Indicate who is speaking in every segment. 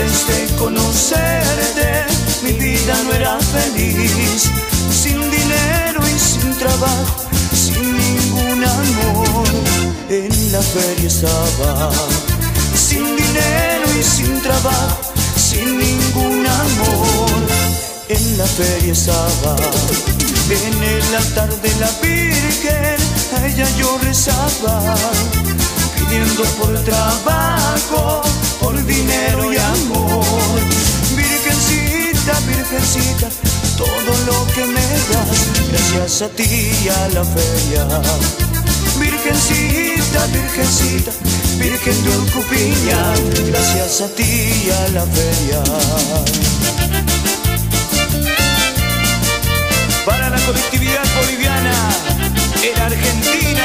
Speaker 1: Antes de conocerte, mi vida no era feliz. Sin dinero y sin trabajo, sin ningún amor. En la feria estaba, sin dinero y sin trabajo, sin ningún amor. En la feria estaba, en el altar de la Virgen, a ella yo rezaba, pidiendo por trabajo, por dinero y amor. Virgencita, virgencita, todo lo que me das, gracias a ti y a la feria. Virgencita, virgencita, Virgen de Urcupiña, gracias a ti y a la feria. Para la colectividad boliviana en Argentina.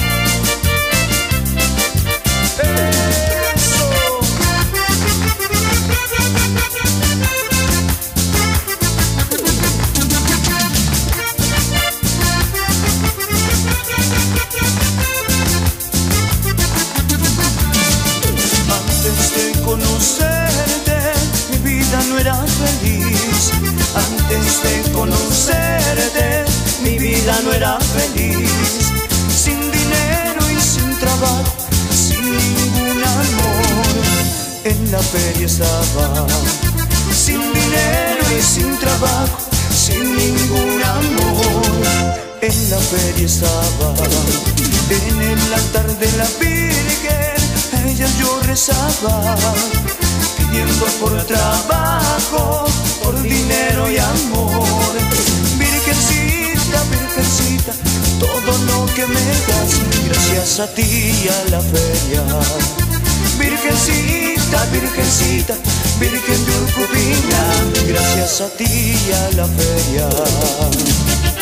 Speaker 1: ¡Eso! Antes de conocerte, mi vida no era feliz. Antes de conocerte, mi vida no era feliz. Sin dinero y sin trabajo, sin ningún amor. En la feria estaba, sin dinero y sin trabajo, sin ningún amor. En la feria estaba, en el altar de la Virgen, a ella yo rezaba, pidiendo por trabajo, por dinero y amor. Virgencita, virgencita, todo lo que me das, gracias a ti y a la feria. Virgencita, virgencita, Virgen de Urcupiña, gracias a ti y a la feria.